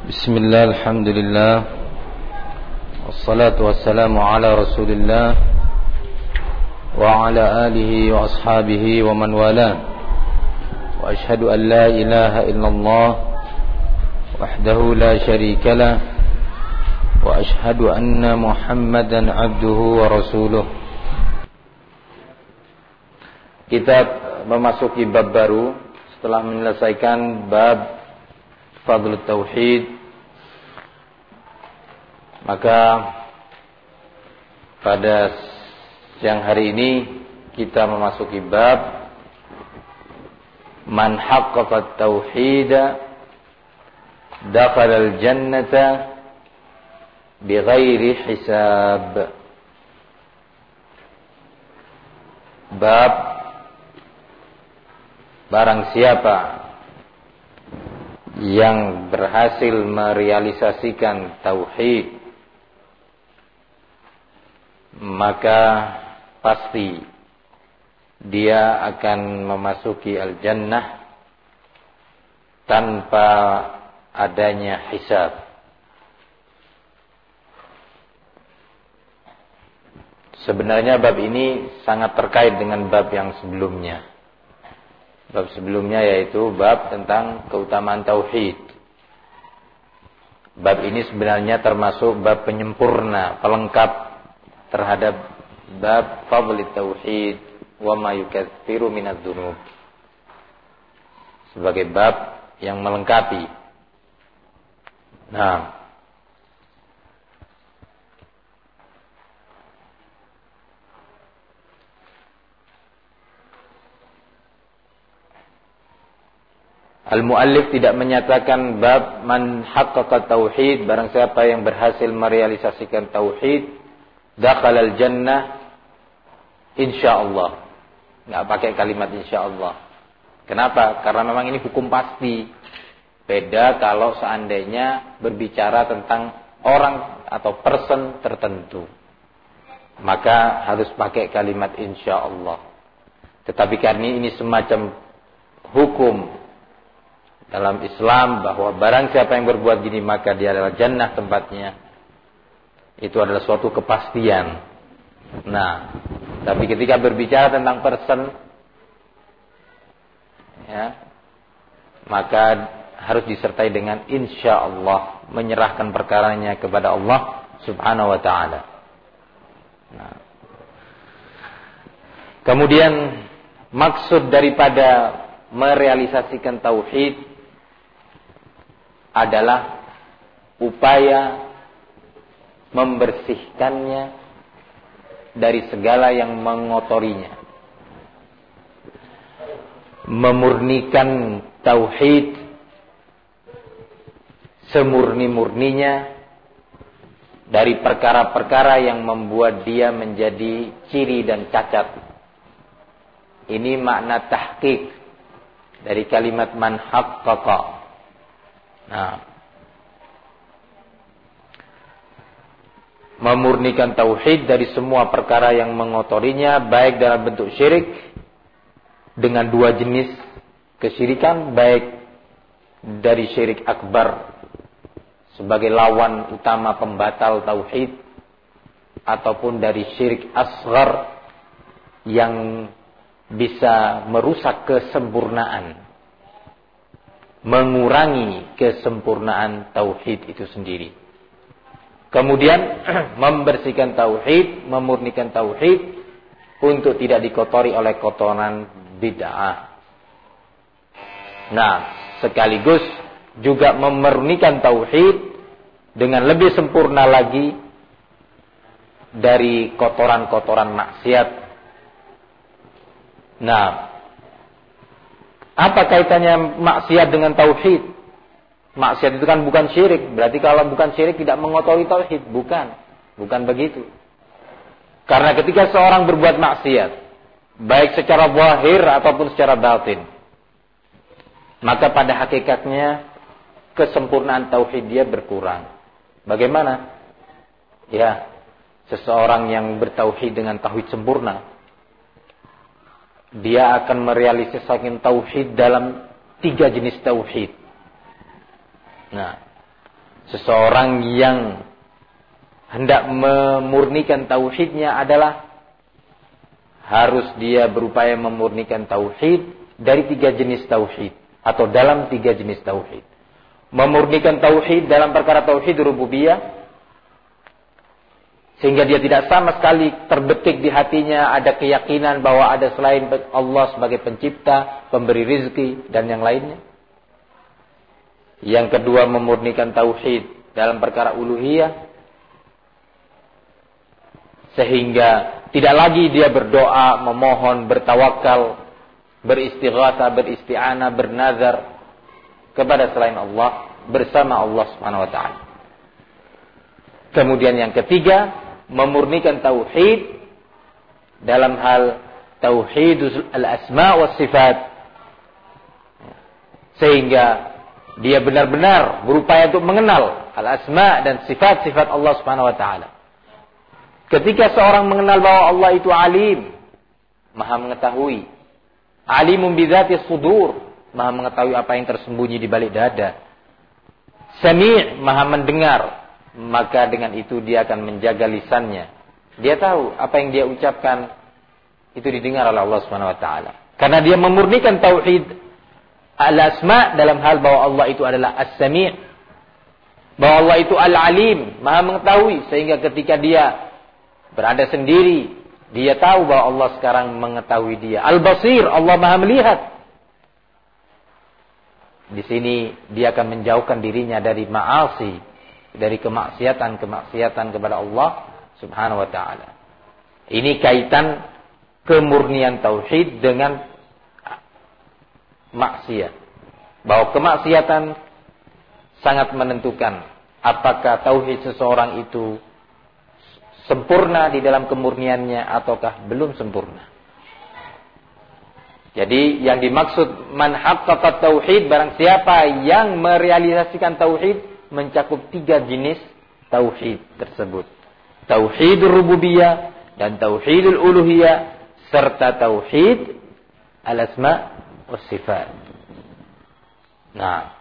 Bismillah, alhamdulillah, wassalatu wassalamu ala rasulillah wa ala alihi wa ashabihi wa man wala. Wa ashhadu an la ilaha illallah wahdahu la syarika lah, wa ashhadu anna Muhammadan abduhu wa rasuluh. Kita memasuki bab baru setelah menyelesaikan bab Fadl Tauhid. Maka pada siang hari ini kita memasuki bab Man haqqaqa tauhida dakhala al-jannata bighairi hisab. Bab barang siapa yang berhasil merealisasikan tauhid, maka pasti dia akan memasuki al-jannah tanpa adanya hisab. Sebenarnya bab ini sangat terkait dengan bab yang sebelumnya. Bab sebelumnya yaitu bab tentang keutamaan tauhid. Bab ini sebenarnya termasuk bab penyempurna, pelengkap terhadap bab fadli tauhid wa ma yukatsiru minadz dzunub. Sebagai bab yang melengkapi. Nah, Al-Muallif tidak menyatakan bab man haqqaqa tauhid, barang siapa yang berhasil merealisasikan tauhid dakhalal jannah insyaallah. Enggak pakai kalimat insyaallah. Kenapa? Karena memang ini hukum pasti. Beda kalau seandainya berbicara tentang orang atau person tertentu. Maka harus pakai kalimat insyaallah. Tetapi karena ini semacam hukum dalam Islam bahwa barang siapa yang berbuat gini maka dia adalah jannah tempatnya, itu adalah suatu kepastian. Nah, tapi ketika berbicara tentang person, ya, maka harus disertai dengan insyaallah, menyerahkan perkaranya kepada Allah Subhanahu wa taala. Nah, kemudian maksud daripada merealisasikan tauhid adalah upaya membersihkannya dari segala yang mengotorinya. Memurnikan tauhid semurni-murninya dari perkara-perkara yang membuat dia menjadi ciri dan cacat. Ini makna tahqiq dari kalimat man haqqaqa. Nah, memurnikan tauhid dari semua perkara yang mengotorinya, baik dalam bentuk syirik dengan dua jenis kesyirikan, baik dari syirik akbar sebagai lawan utama pembatal tauhid, ataupun dari syirik asghar yang bisa merusak kesempurnaan, mengurangi kesempurnaan tauhid itu sendiri. Kemudian membersihkan tauhid, memurnikan tauhid untuk tidak dikotori oleh kotoran bid'ah. Nah, sekaligus juga memurnikan tauhid dengan lebih sempurna lagi dari kotoran-kotoran maksiat. Nah, apa kaitannya maksiat dengan tauhid? Maksiat itu kan bukan syirik. Berarti kalau bukan syirik tidak mengotori tauhid. Bukan begitu. Karena ketika seorang berbuat maksiat, baik secara zahir ataupun secara batin, maka pada hakikatnya kesempurnaan tauhid dia berkurang. Bagaimana? Ya, seseorang yang bertauhid dengan tauhid sempurna, dia akan merealisasikan tauhid dalam 3 jenis tauhid. Nah, seseorang yang hendak memurnikan tauhidnya adalah harus dia berupaya memurnikan tauhid dari 3 jenis tauhid atau dalam 3 jenis tauhid. Memurnikan tauhid dalam perkara tauhid rububiyah, sehingga dia tidak sama sekali terbetik di hatinya ada keyakinan bahwa ada selain Allah sebagai pencipta, pemberi rizki, dan yang lainnya. Yang kedua, memurnikan tauhid dalam perkara uluhiyah, sehingga tidak lagi dia berdoa, memohon, bertawakal, beristighatsah, beristi'anah, bernazar kepada selain Allah bersama Allah Subhanahu wa taala. Kemudian yang ketiga, memurnikan tauhid dalam hal tauhidul al-asma wa sifat, sehingga dia benar-benar berupaya untuk mengenal al-asma dan sifat-sifat Allah Subhanahu wa taala. Ketika seorang mengenal bahwa Allah itu alim, maha mengetahui, alimun bidzati sudur, maha mengetahui apa yang tersembunyi di balik dada, sami', maha mendengar, maka dengan itu dia akan menjaga lisannya. Dia tahu apa yang dia ucapkan itu didengar oleh Allah Subhanahu wa taala. Karena dia memurnikan tauhid al-asma dalam hal bahwa Allah itu adalah as-sami', bahwa Allah itu al-alim, maha mengetahui, sehingga ketika dia berada sendiri, dia tahu bahwa Allah sekarang mengetahui dia. Al-basir, Allah maha melihat. Di sini dia akan menjauhkan dirinya dari ma'asi, dari kemaksiatan kepada Allah Subhanahu wa taala. Ini kaitan kemurnian tauhid dengan maksiat. Bahwa kemaksiatan sangat menentukan apakah tauhid seseorang itu sempurna di dalam kemurniannya ataukah belum sempurna. Jadi yang dimaksud man haqqaqa tauhid, barang siapa yang merealisasikan tauhid, mencakup 3 jenis tauhid tersebut. Tauhidul rububiyah dan tauhidul uluhiyah serta tauhid al-asma was sifat. Nah.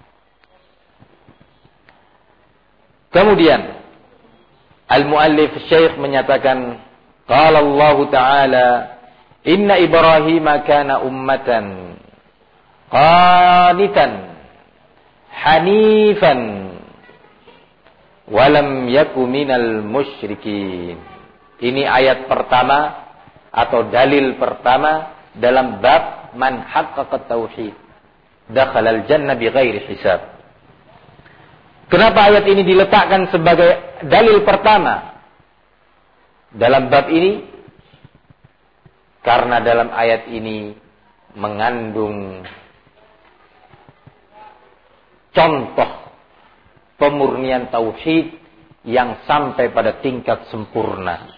Kemudian al-muallif Syekh menyatakan qala Allah Ta'ala inna Ibrahim kana ummatan qanitan hanifan walam yaku minal musyrikin. Ini ayat pertama atau dalil pertama dalam bab man haqqaqa tauhid dakhalal jannah bighairi hisab. Kenapa ayat ini diletakkan sebagai dalil pertama dalam bab ini? Karena dalam ayat ini mengandung contoh pemurnian tauhid yang sampai pada tingkat sempurna.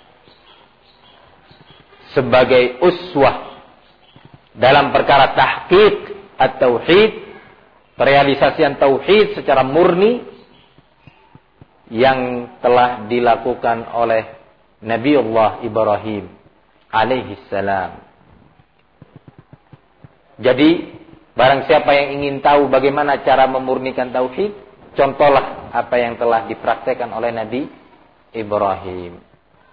Sebagai uswah dalam perkara tahqiq at-tauhid, perealisasian tauhid secara murni yang telah dilakukan oleh Nabiullah Ibrahim alaihi salam. Jadi barang siapa yang ingin tahu bagaimana cara memurnikan tauhid, contohlah apa yang telah dipraktekkan oleh Nabi Ibrahim.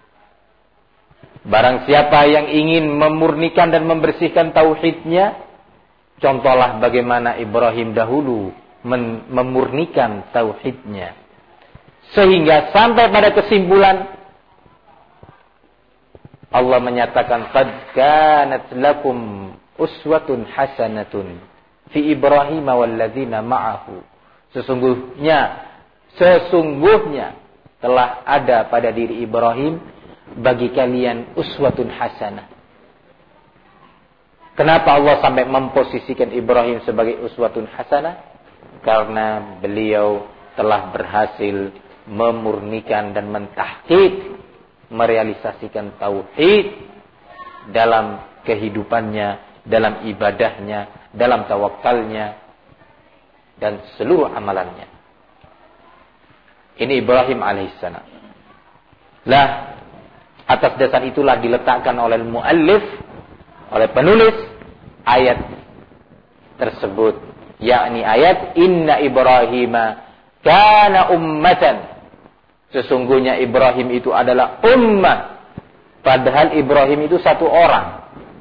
Barang siapa yang ingin memurnikan dan membersihkan tauhidnya, contohlah bagaimana Ibrahim dahulu memurnikan tauhidnya. Sehingga sampai pada kesimpulan Allah menyatakan qad kanat lakum uswatun hasanatun fi Ibrahim walladzina ma'ahu. Sesungguhnya telah ada pada diri Ibrahim bagi kalian uswatun hasanah. Kenapa Allah sampai memposisikan Ibrahim sebagai uswatun hasanah? Karena beliau telah berhasil memurnikan dan mentahqiq, merealisasikan tauhid dalam kehidupannya, dalam ibadahnya, dalam tawakalnya, dan seluruh amalannya. Ini Ibrahim alaihissalam. Lah, atas dasar itulah diletakkan oleh muallif, oleh penulis ayat tersebut, yakni ayat inna Ibrahim kana ummatan. Sesungguhnya Ibrahim itu adalah ummah. Padahal Ibrahim itu satu orang.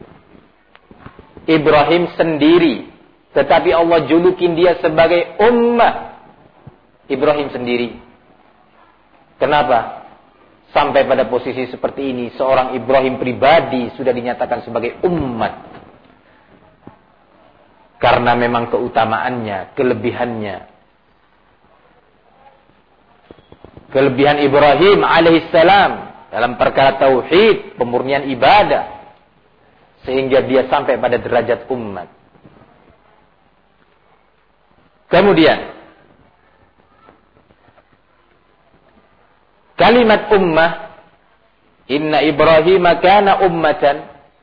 Ibrahim sendiri. Tetapi Allah julukin dia sebagai ummah. Ibrahim sendiri. Kenapa? Sampai pada posisi seperti ini, seorang Ibrahim pribadi sudah dinyatakan sebagai umat. Karena memang keutamaannya, kelebihannya. Kelebihan Ibrahim alaihissalam dalam perkara tauhid, pemurnian ibadah, sehingga dia sampai pada derajat umat. Kemudian kalimat ummah, inna Ibrahim kana ummatan,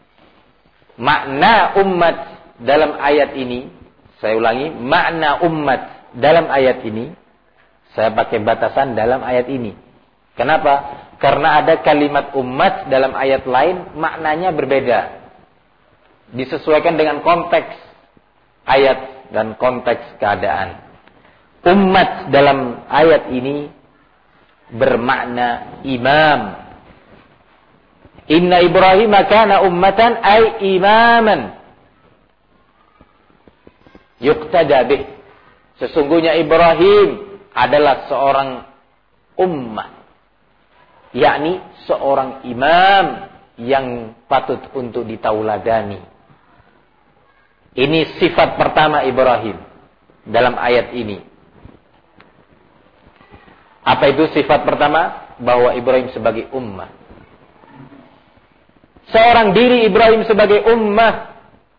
makna umat dalam ayat ini, saya ulangi, makna umat dalam ayat ini, saya pakai batasan dalam ayat ini. Kenapa? Karena ada kalimat umat dalam ayat lain maknanya berbeda. Disesuaikan dengan konteks ayat dan konteks keadaan. Umat dalam ayat ini bermakna imam. Inna Ibrahim kana ummatan ay imaman yuqtada bih. Sesungguhnya Ibrahim adalah seorang ummah, yakni seorang imam yang patut untuk ditauladani. Ini sifat pertama Ibrahim dalam ayat ini. Apa itu sifat pertama? Bahwa Ibrahim sebagai ummah. Seorang diri Ibrahim sebagai ummah.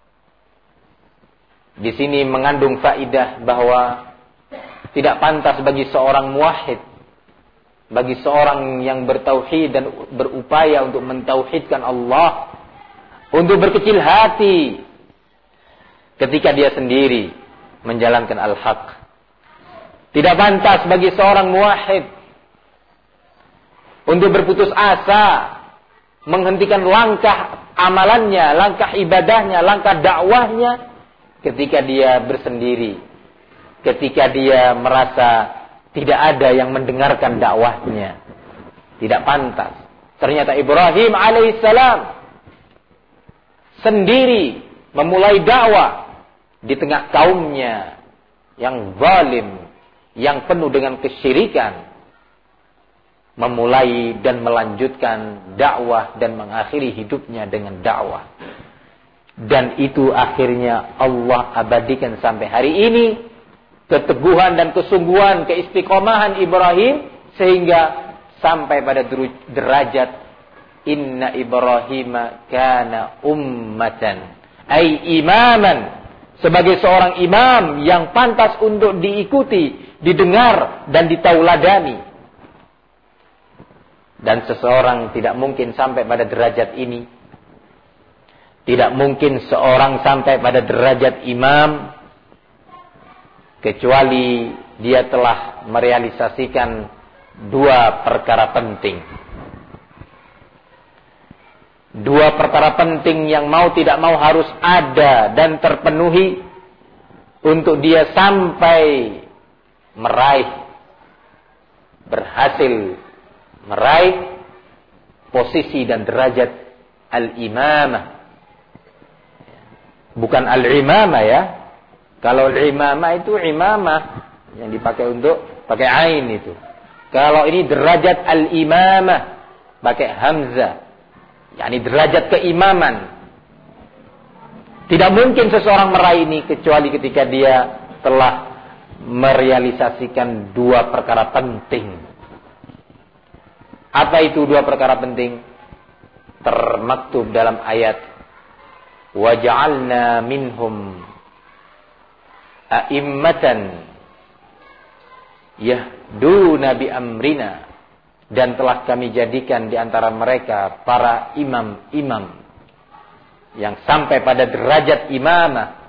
Di sini mengandung faidah bahwa tidak pantas bagi seorang muwahhid, bagi seorang yang bertauhid dan berupaya untuk mentauhidkan Allah, untuk berkecil hati ketika dia sendiri menjalankan al-haq. Tidak pantas bagi seorang muwahhid untuk berputus asa, menghentikan langkah amalannya, langkah ibadahnya, langkah dakwahnya ketika dia bersendiri. Ketika dia merasa tidak ada yang mendengarkan dakwahnya. Tidak pantas. Ternyata Ibrahim alaihissalam sendiri memulai dakwah di tengah kaumnya yang zalim, yang penuh dengan kesyirikan. Memulai dan melanjutkan dakwah dan mengakhiri hidupnya dengan dakwah. Dan itu akhirnya Allah abadikan sampai hari ini. Keteguhan dan kesungguhan, keistiqomahan Ibrahim sehingga sampai pada derajat inna Ibrahim kana ummatan ay imaman, sebagai seorang imam yang pantas untuk diikuti, didengar dan ditauladani. Dan seseorang tidak mungkin sampai pada derajat ini, tidak mungkin seorang sampai pada derajat imam kecuali dia telah merealisasikan dua perkara penting. Dua perkara penting yang mau tidak mau harus ada dan terpenuhi untuk dia sampai berhasil meraih posisi dan derajat al-imamah. Bukan al-imamah ya. Kalau imamah itu imamah yang dipakai untuk pakai ain itu. Kalau ini derajat al-imamah pakai hamzah, yakni derajat keimaman. Tidak mungkin seseorang meraih ini kecuali ketika dia telah merealisasikan dua perkara penting. Apa itu dua perkara penting? Termaktub dalam ayat waja'alna minhum a'immatan yahduna bi amrina, dan telah kami jadikan di antara mereka para imam-imam yang sampai pada derajat imamah,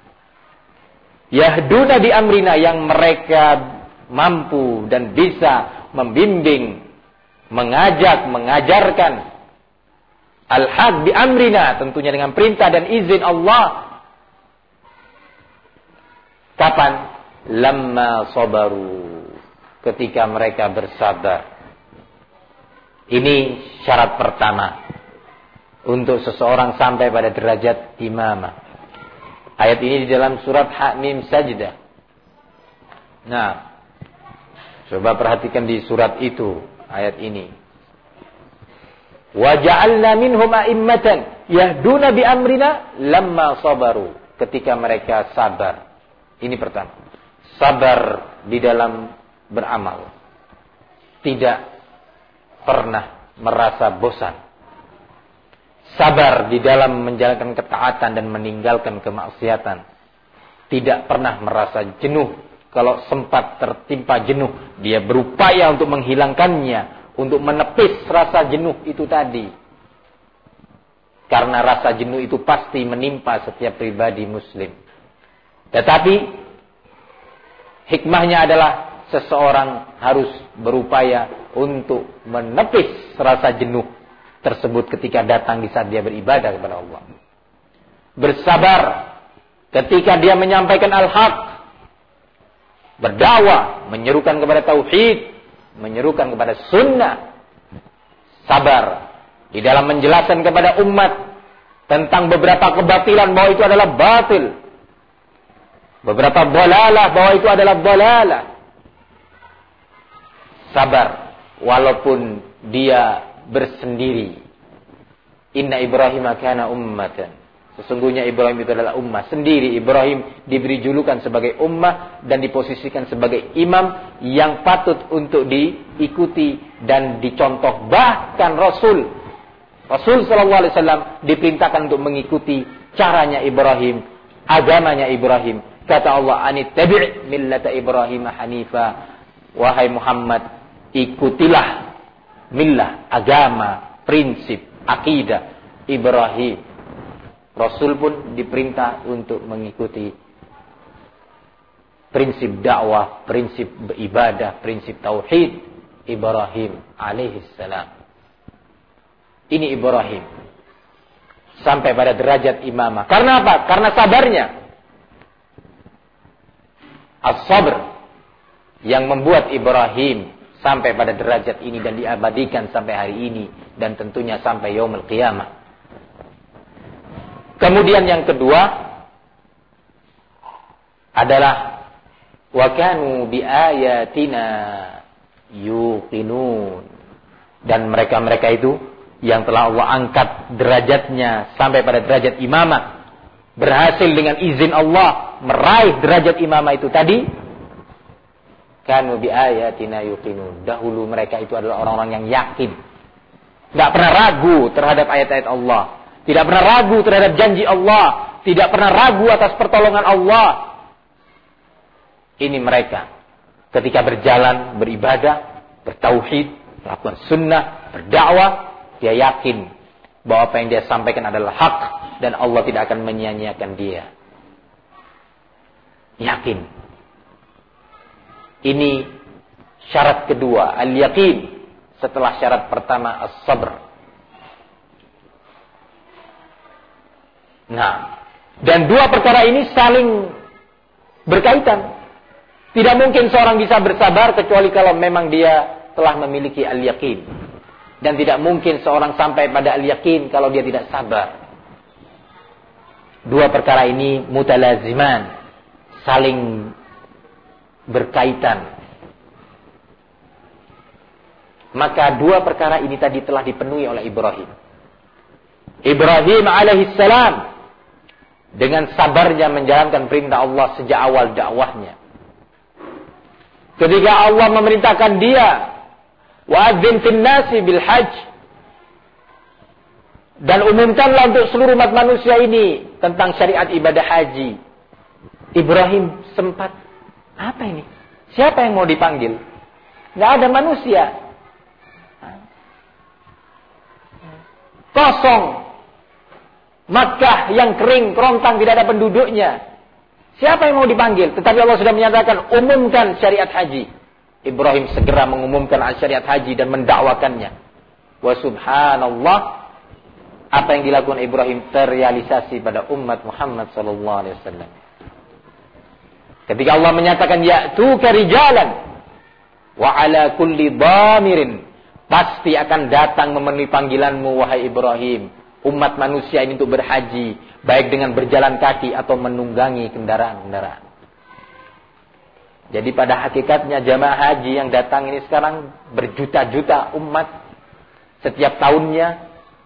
yahduna bi amrina, yang mereka mampu dan bisa membimbing, mengajak, mengajarkan al-haq bi amrina, tentunya dengan perintah dan izin Allah. Kapan? Lamma sabaru, ketika mereka bersabar. Ini syarat pertama untuk seseorang sampai pada derajat imamah. Ayat ini di dalam surat Hamim Sajdah. Nah, coba perhatikan di surat itu, ayat ini. Wa ja'alna minhum a'immatan yahduna bi amrina lamma sabaru. Ketika mereka sabar. Ini pertama. Sabar di dalam beramal. Tidak pernah merasa bosan. Sabar di dalam menjalankan ketaatan dan meninggalkan kemaksiatan. Tidak pernah merasa jenuh. Kalau sempat tertimpa jenuh, dia berupaya untuk menghilangkannya, untuk menepis rasa jenuh itu tadi. Karena rasa jenuh itu pasti menimpa setiap pribadi muslim. Tetapi hikmahnya adalah seseorang harus berupaya untuk menepis rasa jenuh tersebut ketika datang di saat dia beribadah kepada Allah. Bersabar ketika dia menyampaikan al-haq, berdakwah, menyerukan kepada tauhid, menyerukan kepada sunnah. Sabar di dalam menjelaskan kepada umat tentang beberapa kebatilan bahwa itu adalah batil, beberapa dalalah bahwa itu adalah dalalah. Sabar walaupun dia bersendiri. Inna Ibrahim kana ummatan. Sesungguhnya Ibrahim itu adalah ummah sendiri. Ibrahim diberi julukan sebagai ummah dan diposisikan sebagai imam yang patut untuk diikuti dan dicontoh. Bahkan Rasul sallallahu alaihi wasallam diperintahkan untuk mengikuti caranya Ibrahim, agamanya Ibrahim. Kata Allah, "Anittabi' millata Ibrahim hanifa." Wahai Muhammad, ikutilah millah, agama, prinsip, akidah Ibrahim. Rasul pun diperintah untuk mengikuti prinsip dakwah, prinsip ibadah, prinsip tauhid Ibrahim alaihissalam. Ini Ibrahim sampai pada derajat imamah. Karena apa? Karena sabarnya. As-sabr yang membuat Ibrahim sampai pada derajat ini dan diabadikan sampai hari ini dan tentunya sampai yaumul qiyamah. Kemudian yang kedua adalah wa kanu bi ayatina yuqinun, dan mereka-mereka itu yang telah Allah angkat derajatnya sampai pada derajat imamah, berhasil dengan izin Allah meraih derajat imamah itu tadi. Kanu bi ayatina yuqinun. Dahulu mereka itu adalah orang-orang yang yakin, tidak pernah ragu terhadap ayat-ayat Allah, tidak pernah ragu terhadap janji Allah, tidak pernah ragu atas pertolongan Allah. Ini mereka ketika berjalan, beribadah, bertauhid, melakukan sunnah, berdakwah, dia yakin bahwa apa yang dia sampaikan adalah hak dan Allah tidak akan menyia-nyiakan dia. Yakin. Ini syarat kedua, al-yaqin, setelah syarat pertama as-sabr. Nah, dan dua perkara ini saling berkaitan. Tidak mungkin seorang bisa bersabar kecuali kalau memang dia telah memiliki al-yaqin. Dan tidak mungkin seorang sampai pada al-yaqin kalau dia tidak sabar. Dua perkara ini mutalaziman, saling berkaitan. Maka dua perkara ini tadi telah dipenuhi oleh Ibrahim. Ibrahim alaihissalam dengan sabarnya menjalankan perintah Allah sejak awal dakwahnya. Ketika Allah memerintahkan dia, wa'adzin fin nasi bil hajj, dan umumkanlah untuk seluruh umat manusia ini tentang syariat ibadah haji. Ibrahim sempat, apa ini? Siapa yang mau dipanggil? Nggak ada manusia. Kosong. Makkah yang kering, kerontang, tidak ada penduduknya. Siapa yang mau dipanggil? Tetapi Allah sudah menyatakan, umumkan syariat haji. Ibrahim segera mengumumkan syariat haji dan mendakwakannya. Wa subhanallah, apa yang dilakukan Ibrahim terrealisasi pada umat Muhammad sallallahu alaihi wasallam. Ketika Allah menyatakan ya'tuka rijalan, wa ala kulli dhamirin, pasti akan datang memenuhi panggilanmu wahai Ibrahim. Umat manusia ini untuk berhaji, baik dengan berjalan kaki atau menunggangi kendaraan-kendaraan. Jadi pada hakikatnya jamaah haji yang datang ini sekarang berjuta-juta umat setiap tahunnya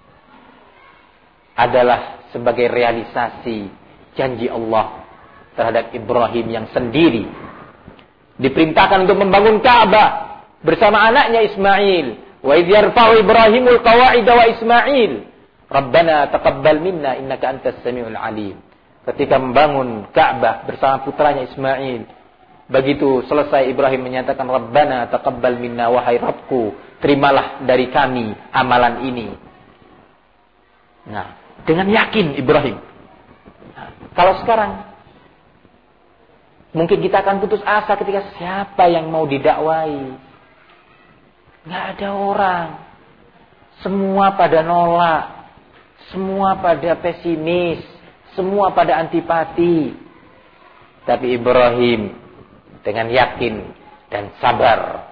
adalah sebagai realisasi janji Allah terhadap Ibrahim yang sendiri diperintahkan untuk membangun Ka'bah bersama anaknya Ismail. Wa idh yarfa'u Ibrahimul qawa'ida wa Ismail Rabbana taqabbal minna innaka antas samiul alim. Ketika membangun Ka'bah bersama putranya Ismail, begitu selesai Ibrahim menyatakan Rabbana taqabbal minna, wahai Rabbku, terimalah dari kami amalan ini. Nah, dengan yakin Ibrahim. Nah, kalau sekarang mungkin kita akan putus asa ketika siapa yang mau didakwai. Nggak ada orang. Semua pada nolak. Semua pada pesimis. Semua pada antipati. Tapi Ibrahim dengan yakin dan sabar.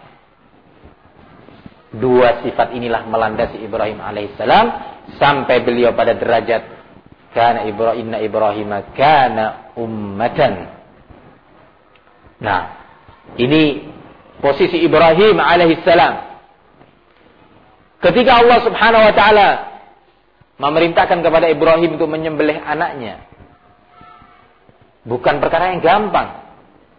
Dua sifat inilah melandasi Ibrahim alaihissalam sampai beliau pada derajat inna Ibrahim kana ummatan. Nah, ini posisi Ibrahim alaihissalam. Ketika Allah Subhanahu wa taala memerintahkan kepada Ibrahim untuk menyembelih anaknya, bukan perkara yang gampang.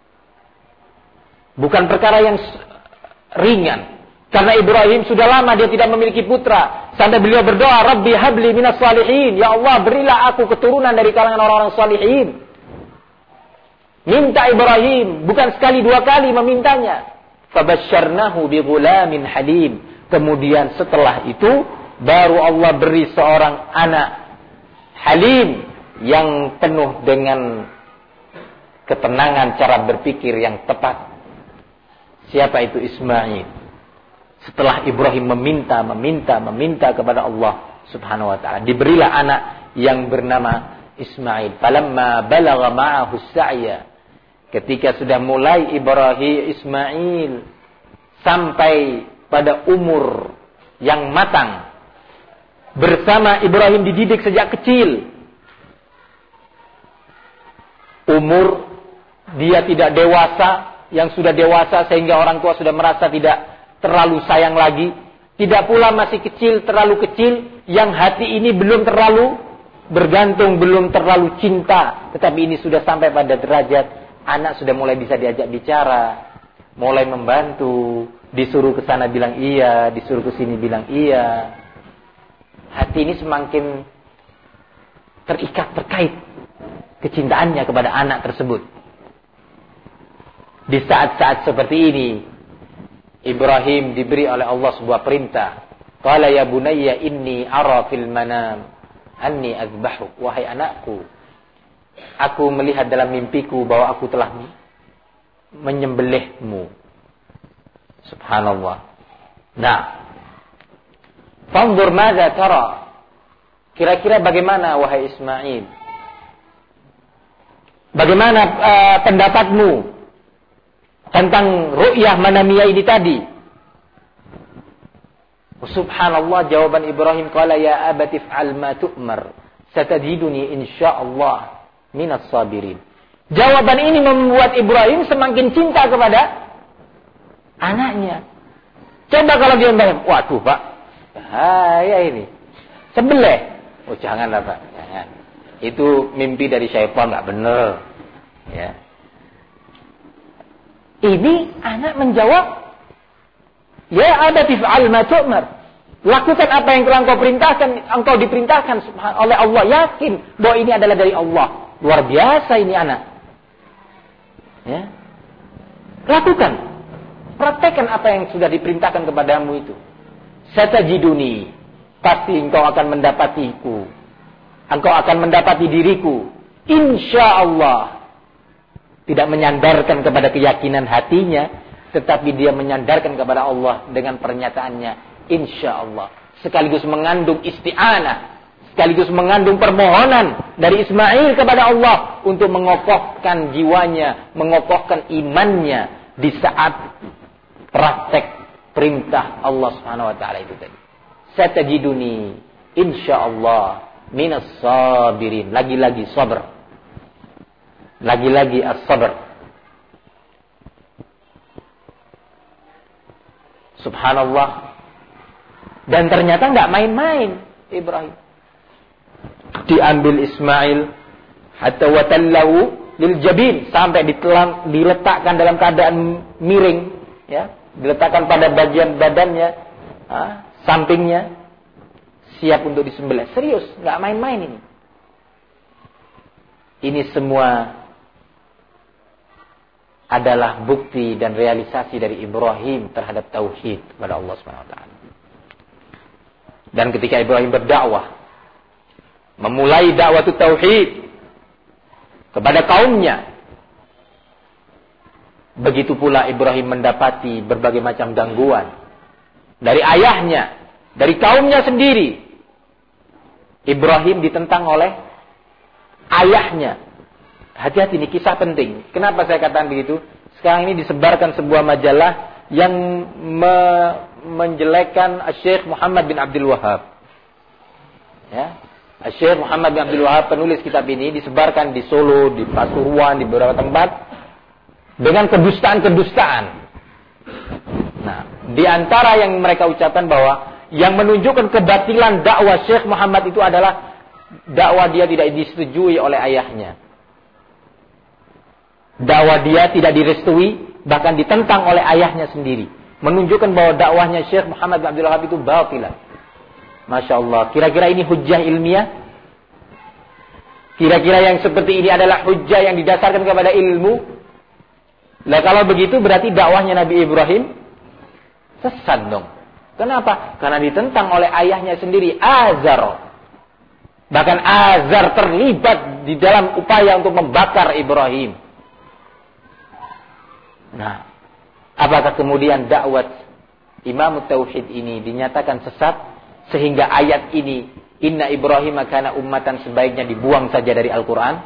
Bukan perkara yang ringan. Karena Ibrahim sudah lama dia tidak memiliki putra. Sampai beliau berdoa, Rabbi habli minas salihin. Ya Allah, berilah aku keturunan dari kalangan orang-orang salihin. Minta Ibrahim. Bukan sekali dua kali memintanya. Fabasyarnahu bi ghulamin halim. Kemudian setelah itu, baru Allah beri seorang anak halim. Yang penuh dengan ketenangan cara berpikir yang tepat. Siapa itu Ismail? Setelah Ibrahim meminta kepada Allah Subhanahu wa taala, diberilah anak yang bernama Ismail. Falamma balagha ma'ahu as-sa'ya. Ketika sudah mulai Ismail sampai pada umur yang matang, bersama Ibrahim dididik sejak kecil. Umur dia tidak dewasa, yang sudah dewasa sehingga orang tua sudah merasa tidak terlalu sayang lagi. Tidak pula masih kecil, terlalu kecil, yang hati ini belum terlalu bergantung, belum terlalu cinta. Tetapi ini sudah sampai pada derajat anak sudah mulai bisa diajak bicara, mulai membantu, disuruh ke sana bilang iya, disuruh ke sini bilang iya. Hati ini semakin terikat, terkait kecintaannya kepada anak tersebut. Di saat-saat seperti ini, Ibrahim diberi oleh Allah sebuah perintah. Qala ya bunayya inni ara fil manam anni azbahuk. Wahai anakku, aku melihat dalam mimpiku bahwa aku telah menyembelihmu. Subhanallah. Nah, fanzur madza tara. Kira-kira bagaimana wahai Ismail? Bagaimana pendapatmu tentang ru'yah manamiyah ini tadi? Subhanallah, jawaban Ibrahim, qala ya abati fa'al ma tu'mar satajiduni insyaallah minas sabirin. Jawaban ini membuat Ibrahim semakin cinta kepada anaknya. Coba kalau dia bilang, waduh Pak, bahaya ini, sembelih. Oh janganlah Pak, jangan. Itu mimpi dari syaitan, enggak benar. Ya. Ini anak menjawab, ya abati fa'al ma tu'mar. Lakukan apa yang telah engkau diperintahkan oleh Allah. Yakin bahwa ini adalah dari Allah. Luar biasa ini anak. Ya. Lakukan. Praktekkan apa yang sudah diperintahkan kepadamu itu. Satajiduni. Pasti engkau akan mendapatiku. Engkau akan mendapati diriku. Insyaallah. Tidak menyandarkan kepada keyakinan hatinya, tetapi dia menyandarkan kepada Allah dengan pernyataannya, insyaallah. Sekaligus mengandung isti'anah, sekaligus mengandung permohonan dari Ismail kepada Allah untuk mengokohkan jiwanya, mengokohkan imannya di saat praktek perintah Allah Subhanahu wa taala itu tadi. Satajiduni insyaallah minas sabirin. Lagi-lagi sabar. Lagi-lagi as-sabr. Subhanallah. Dan ternyata enggak main-main Ibrahim. Diambil Ismail hatta watallahu lil jabin, sampai diletakkan dalam keadaan miring, ya, diletakkan pada bagian badannya, sampingnya, siap untuk disembelih. Serius, nggak main-main ini. Ini semua adalah bukti dan realisasi dari Ibrahim terhadap tauhid kepada Allah Subhanahu wa taala. Dan ketika Ibrahim berdakwah, memulai dakwah tauhid kepada kaumnya, begitu pula Ibrahim mendapati berbagai macam gangguan dari ayahnya, dari kaumnya sendiri. Ibrahim ditentang oleh ayahnya. Hati-hati, ini kisah penting. Kenapa saya katakan begitu? Sekarang ini disebarkan sebuah majalah yang menjelekkan Syekh Muhammad bin Abdul Wahab. Ya, Syekh Muhammad bin Abdul Wahab, penulis kitab ini, disebarkan di Solo, di Pasuruan, di beberapa tempat dengan kedustaan-kedustaan. Nah, di antara yang mereka ucapkan bahwa yang menunjukkan kebatilan dakwah Syekh Muhammad itu adalah dakwah dia tidak disetujui oleh ayahnya. Dakwah dia tidak direstui, bahkan ditentang oleh ayahnya sendiri. Menunjukkan bahwa dakwahnya Syekh Muhammad bin Abdul Wahab itu batilah. Masya Allah. Kira-kira ini hujjah ilmiah? Kira-kira yang seperti ini adalah hujjah yang didasarkan kepada ilmu? Nah, kalau begitu berarti dakwahnya Nabi Ibrahim sesat dong. Kenapa? Karena ditentang oleh ayahnya sendiri, Azar. Bahkan Azar terlibat di dalam upaya untuk membakar Ibrahim. Nah, apakah kemudian dakwah Imam Tauhid ini dinyatakan sesat sehingga ayat ini, Inna Ibrahim kana ummatan, sebaiknya dibuang saja dari Al-Quran?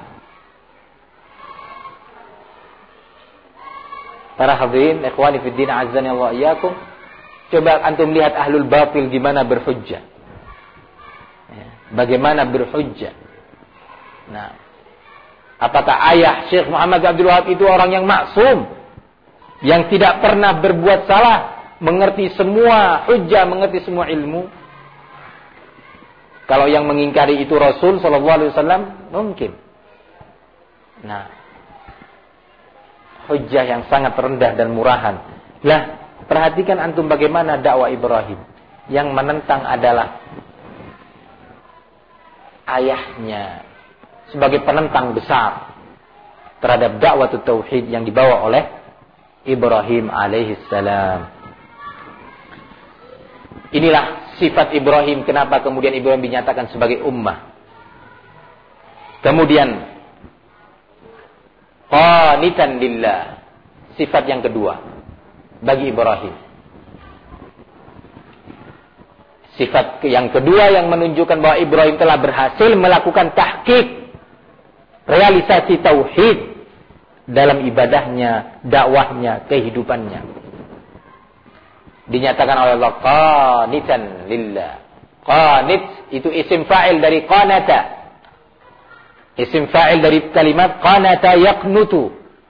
Para hadirin, ikhwani fiddin, azzani Allah iyyakum, coba antum lihat ahlul batil gimana berhujjah. Bagaimana berhujjah. Nah, apakah ayah Syekh Muhammad Abdul Wahab itu orang yang maksum, yang tidak pernah berbuat salah, mengerti semua hujjah, mengerti semua ilmu? Kalau yang mengingkari itu Rasul sallallahu alaihi wasallam, mungkin. Nah, hujjah yang sangat rendah dan murahan. Lah, perhatikan antum bagaimana dakwah Ibrahim. Yang menentang adalah ayahnya sebagai penentang besar terhadap dakwah tauhid yang dibawa oleh Ibrahim alaihissalam. Inilah sifat Ibrahim. Kenapa kemudian Ibrahim dinyatakan sebagai ummah. Kemudian qanitan lillah, sifat yang kedua bagi Ibrahim. Sifat yang kedua yang menunjukkan bahwa Ibrahim telah berhasil melakukan tahqiq, realisasi tauhid dalam ibadahnya, dakwahnya, kehidupannya. Dinyatakan oleh Allah qanitan lillah. Qanit itu isim fa'il dari qanata. Isim fa'il dari kalimat qanata yaqnutu.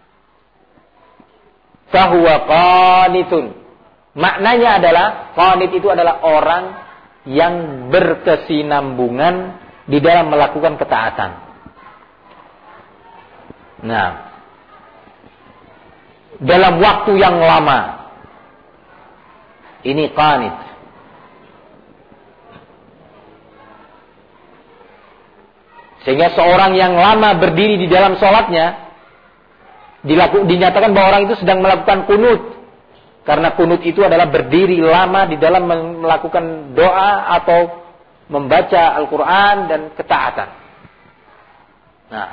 Fahuwa qanitun. Maknanya adalah qanit itu adalah orang yang berkesinambungan di dalam melakukan ketaatan. Nah, dalam waktu yang lama. Ini qanit. Sehingga seorang yang lama berdiri di dalam sholatnya, dinyatakan bahwa orang itu sedang melakukan kunut. Karena kunut itu adalah berdiri lama di dalam melakukan doa atau membaca Al-Quran dan ketaatan. Nah,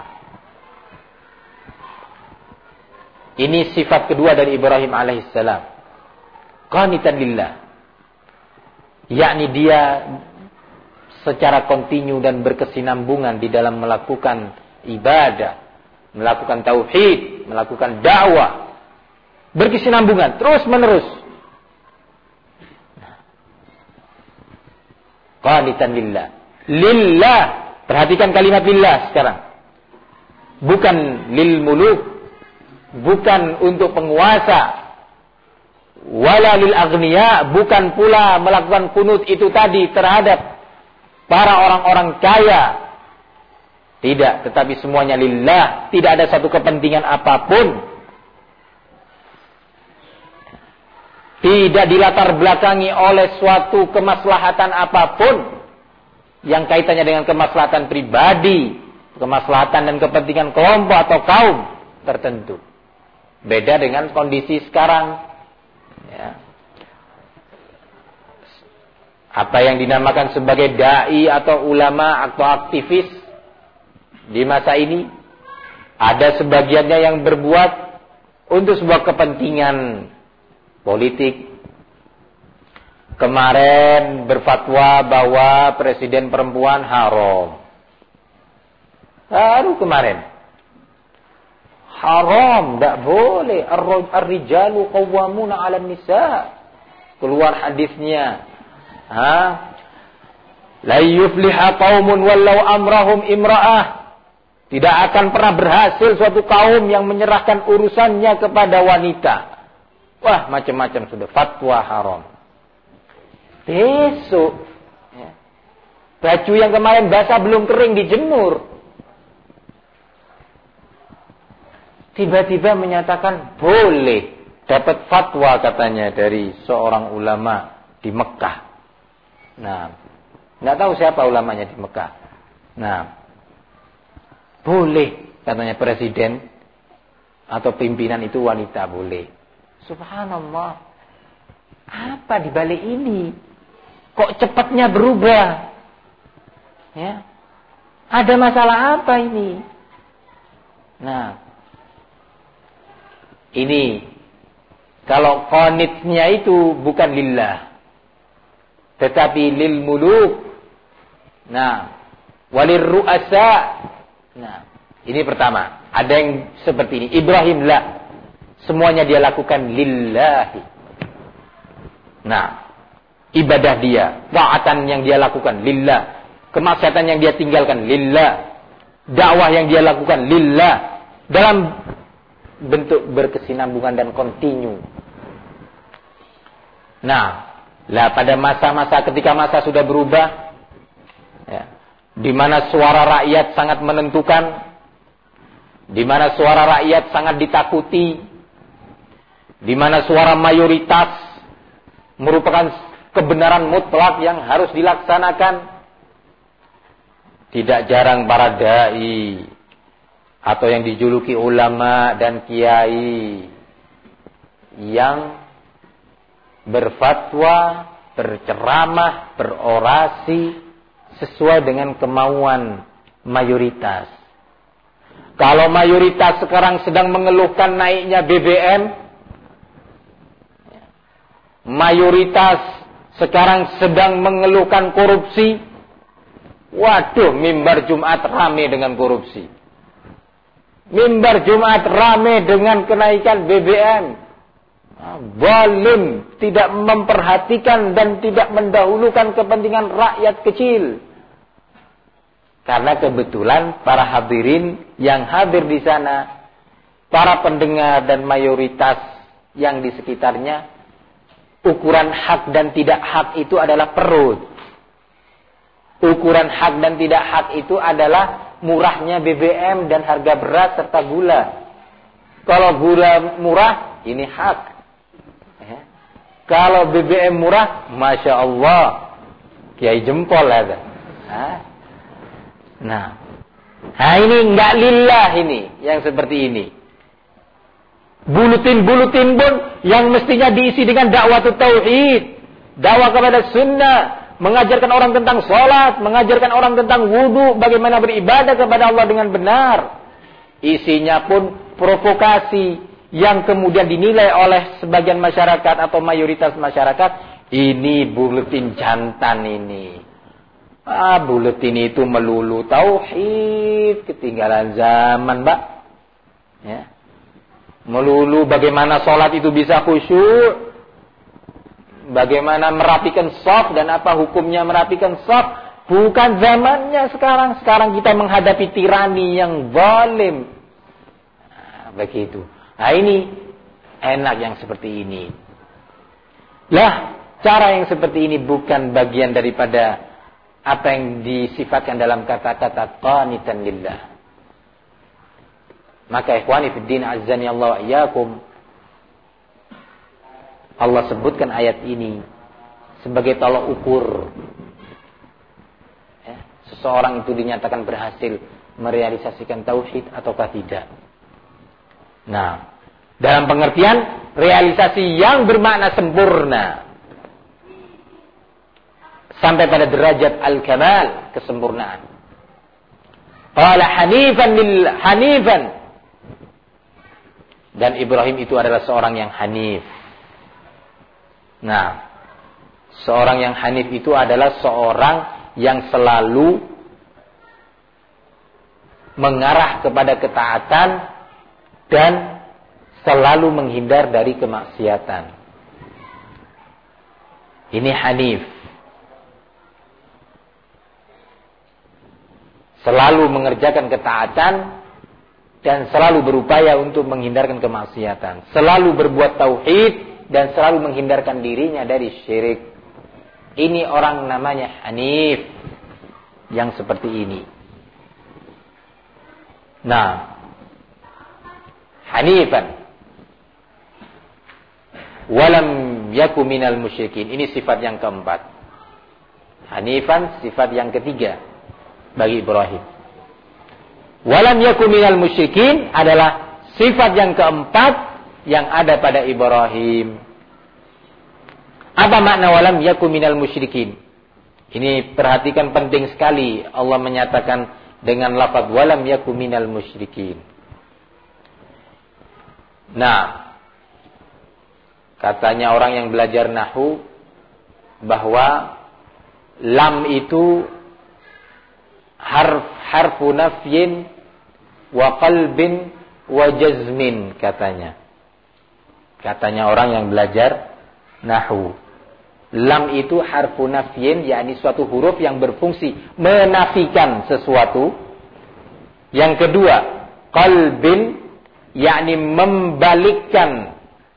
ini sifat kedua dari Ibrahim alaihissalam. Qanitan lillah, yakni dia secara kontinu dan berkesinambungan di dalam melakukan ibadah, melakukan tauhid, melakukan dakwah, berkesinambungan terus menerus Qanitan lillah. Lillah. Perhatikan kalimat lillah sekarang. Bukan lil muluk. Bukan untuk penguasa. Wala lil aghniya. Bukan pula melakukan kunut itu tadi terhadap para orang-orang kaya. Tidak. Tetapi semuanya lillah. Tidak ada satu kepentingan apapun. Tidak dilatar belakangi oleh suatu kemaslahatan apapun yang kaitannya dengan kemaslahatan pribadi, kemaslahatan dan kepentingan kelompok atau kaum tertentu. Beda dengan kondisi sekarang. Ya. Apa yang dinamakan sebagai dai atau ulama atau aktivis di masa ini, ada sebagiannya yang berbuat untuk sebuah kepentingan politik. Kemarin berfatwa bahwa presiden perempuan haram. Baru kemarin. Haram, tidak boleh. Ar-rijalu qawwamuna 'alan nisa. Keluar hadisnya. La yufliha qaumun wallau amrahum imra'ah. Tidak akan pernah berhasil suatu kaum yang menyerahkan urusannya kepada wanita. Wah, macam-macam sudah fatwa haram. Besok ya, baju yang kemarin basah belum kering dijemur, tiba-tiba menyatakan boleh. Dapat fatwa katanya dari seorang ulama di Mekah. Nah, nggak tahu siapa ulamanya di Mekah. Nah, boleh katanya presiden atau pimpinan itu wanita, boleh. Subhanallah. Apa di balik ini? Kok cepatnya berubah? Ya. Ada masalah apa ini? Nah. Ini kalau qanitnya itu bukan lillah, tetapi lil muluk. Nah, walir ru'asa. Nah, ini pertama. Ada yang seperti ini. Ibrahim lah. Semuanya dia lakukan lillahi. Nah, ibadah dia, taatan yang dia lakukan lillah, kemaksiatan yang dia tinggalkan lillah, dakwah yang dia lakukan lillah, dalam bentuk berkesinambungan dan kontinu. Nah, pada masa-masa ketika masa sudah berubah, ya, di mana suara rakyat sangat menentukan, di mana suara rakyat sangat ditakuti, di mana suara mayoritas merupakan kebenaran mutlak yang harus dilaksanakan. Tidak jarang para dai atau yang dijuluki ulama dan kiai yang berfatwa, berceramah, berorasi sesuai dengan kemauan mayoritas. Kalau mayoritas sekarang sedang mengeluhkan naiknya BBM, mayoritas sekarang sedang mengeluhkan korupsi. Waduh, mimbar Jumat rame dengan korupsi. Mimbar Jumat rame dengan kenaikan BBM. Zalim, tidak memperhatikan dan tidak mendahulukan kepentingan rakyat kecil. Karena kebetulan para hadirin yang hadir di sana, para pendengar dan mayoritas yang di sekitarnya, ukuran hak dan tidak hak itu adalah perut. Ukuran hak dan tidak hak itu adalah murahnya BBM dan harga beras serta gula. Kalau gula murah, ini hak. Ya. Kalau BBM murah, Masya Allah, kiai jempol ada. Nah, ini enggak lillah ini, yang seperti ini. Buletin-buletin pun yang mestinya diisi dengan dakwah tauhid, dakwah kepada sunnah, mengajarkan orang tentang sholat, mengajarkan orang tentang wudu, bagaimana beribadah kepada Allah dengan benar. Isinya pun provokasi yang kemudian dinilai oleh sebagian masyarakat atau mayoritas masyarakat, ini buletin jantan ini. Buletin itu melulu tauhid, ketinggalan zaman, Mbak. Ya. Melulu bagaimana sholat itu bisa khusyuk, bagaimana merapikan shaf dan apa hukumnya merapikan shaf. Bukan zamannya sekarang. Sekarang kita menghadapi tirani yang zalim. Nah, begitu. Nah, ini enak yang seperti ini. Lah, cara yang seperti ini bukan bagian daripada apa yang disifatkan dalam kata-kata qanitan lillah. Maka ikhwani fid din azzani Allah wa iyyakum, Allah sebutkan ayat ini sebagai tolak ukur. Seseorang itu dinyatakan berhasil merealisasikan tauhid ataukah tidak. Nah, dalam pengertian realisasi yang bermakna sempurna sampai pada derajat al-kamal, kesempurnaan. Qala hanifan. Dan Ibrahim itu adalah seorang yang hanif. Nah, seorang yang hanif itu adalah seorang yang selalu mengarah kepada ketaatan dan selalu menghindar dari kemaksiatan. Ini hanif. Selalu mengerjakan ketaatan dan selalu berupaya untuk menghindarkan kemaksiatan. Selalu berbuat tauhid dan selalu menghindarkan dirinya dari syirik. Ini orang namanya hanif yang seperti ini. Nah, hanifan walam yaku minal musyrikin. Ini sifat yang keempat. Hanifan sifat yang ketiga bagi Ibrahim. Walam yaku minal musyrikin adalah sifat yang keempat yang ada pada Ibrahim. Apa makna walam yaku minal musyrikin? Ini perhatikan, penting sekali Allah menyatakan dengan lafaz walam yaku minal musyrikin. Nah, katanya orang yang belajar nahwu bahwa lam itu harfu nafyin wa qalbin wa jazmin katanya. Katanya orang yang belajar nahwu. Lam itu harfu nafyin, yakni suatu huruf yang berfungsi menafikan sesuatu. Yang kedua, qalbin, yakni membalikkan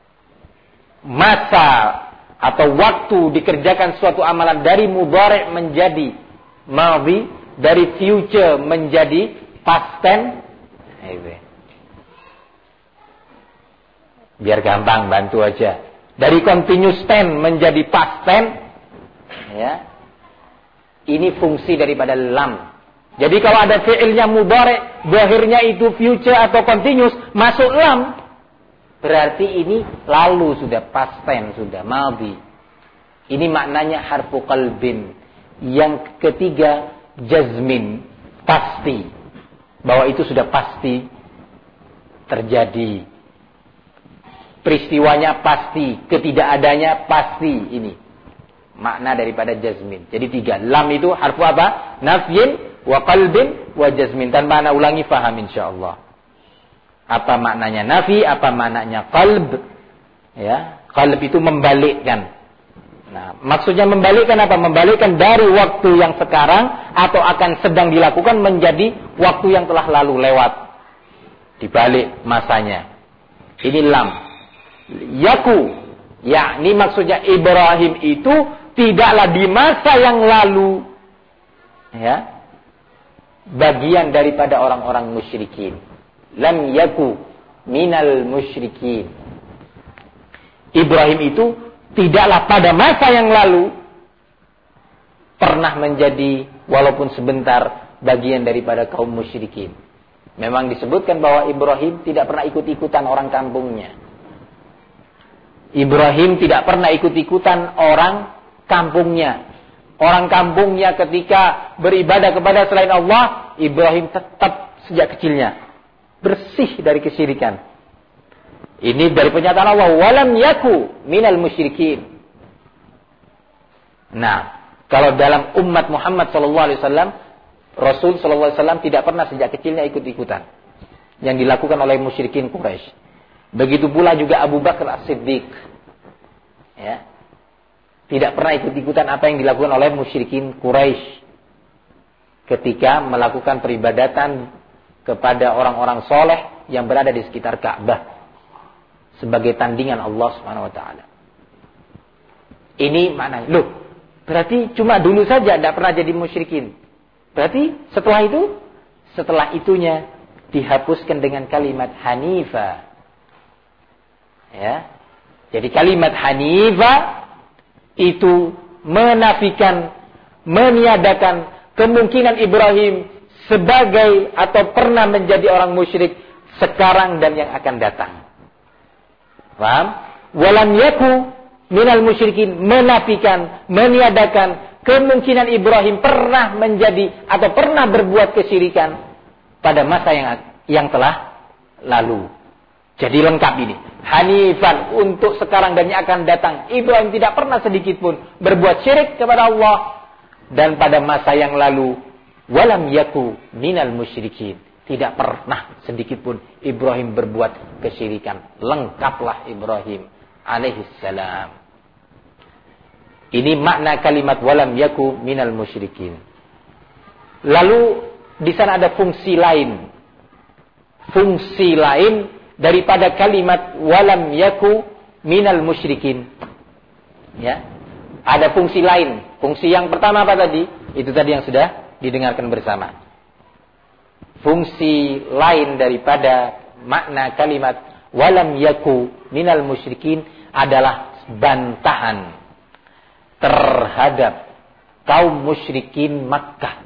masa atau waktu dikerjakan suatu amalan dari mudhari' menjadi madhi, dari future menjadi past tense. Biar gampang, bantu aja. Dari continuous tense menjadi past tense, ya. Ini fungsi daripada lam. Jadi kalau ada fi'ilnya mudhari', zahirnya itu future atau continuous, masuk lam, berarti ini lalu sudah, past tense sudah, madhi. Ini maknanya harfu qalbin. Yang ketiga, jazmin, pasti. Bahwa itu sudah pasti terjadi. Peristiwanya pasti, ketidakadanya pasti. Ini makna daripada jazmin. Jadi tiga. Lam itu harfu apa? Nafyin, wa qalbin, wa jazmin. Tanpa ana ulangi, faham insyaallah. Apa maknanya nafi, apa maknanya qalb? Ya, qalb itu membalikkan. Nah, maksudnya membalikkan apa? Membalikkan dari waktu yang sekarang atau akan sedang dilakukan menjadi waktu yang telah lalu lewat. Dibalik masanya. Ini lam. Yaku, yakni maksudnya Ibrahim itu tidaklah di masa yang lalu, ya, bagian daripada orang-orang musyrikin. Lam yaku minal musyrikin. Ibrahim itu tidaklah pada masa yang lalu pernah menjadi walaupun sebentar bagian daripada kaum musyrikin. Memang disebutkan bahwa Ibrahim tidak pernah ikut-ikutan orang kampungnya. Ibrahim tidak pernah ikut-ikutan orang kampungnya. Orang kampungnya ketika beribadah kepada selain Allah, Ibrahim tetap sejak kecilnya bersih dari kesyirikan. Ini dari pernyataan Allah, walam yaku minal musyrikin. Nah, kalau dalam umat Muhammad SAW, Rasul SAW tidak pernah sejak kecilnya ikut-ikutan yang dilakukan oleh musyrikin Quraisy. Begitu pula juga Abu Bakar As-Siddiq. Ya. Tidak pernah ikut-ikutan apa yang dilakukan oleh musyrikin Quraisy ketika melakukan peribadatan kepada orang-orang soleh yang berada di sekitar Ka'bah sebagai tandingan Allah Subhanahu wa taala. Ini maknanya. Loh, berarti cuma dulu saja tidak pernah jadi musyrikin. Berarti setelah itunya dihapuskan dengan kalimat Hanifa. Ya. Jadi kalimat Hanifa itu menafikan, meniadakan kemungkinan Ibrahim sebagai atau pernah menjadi orang musyrik sekarang dan yang akan datang. Paham? Walam yaku minal musyrikin, menafikan, meniadakan kemungkinan Ibrahim pernah menjadi atau pernah berbuat kesyirikan pada masa yang telah lalu. Jadi lengkap ini. Hanifan untuk sekarang dan yang akan datang. Ibrahim tidak pernah sedikit pun berbuat syirik kepada Allah. Dan pada masa yang lalu, walam yaku minal musyrikin. Tidak pernah sedikit pun Ibrahim berbuat kesyirikan. Lengkaplah Ibrahim alaihissalam. Ini makna kalimat walam yaku minal musyrikin. Lalu di sana ada fungsi lain. Fungsi lain daripada kalimat walam yaku minal musyrikin. Ya. Ada fungsi lain. Fungsi yang pertama apa tadi? Itu tadi yang sudah didengarkan bersama. Fungsi lain daripada makna kalimat walam yaku minal musyrikin adalah bantahan terhadap kaum musyrikin Makkah.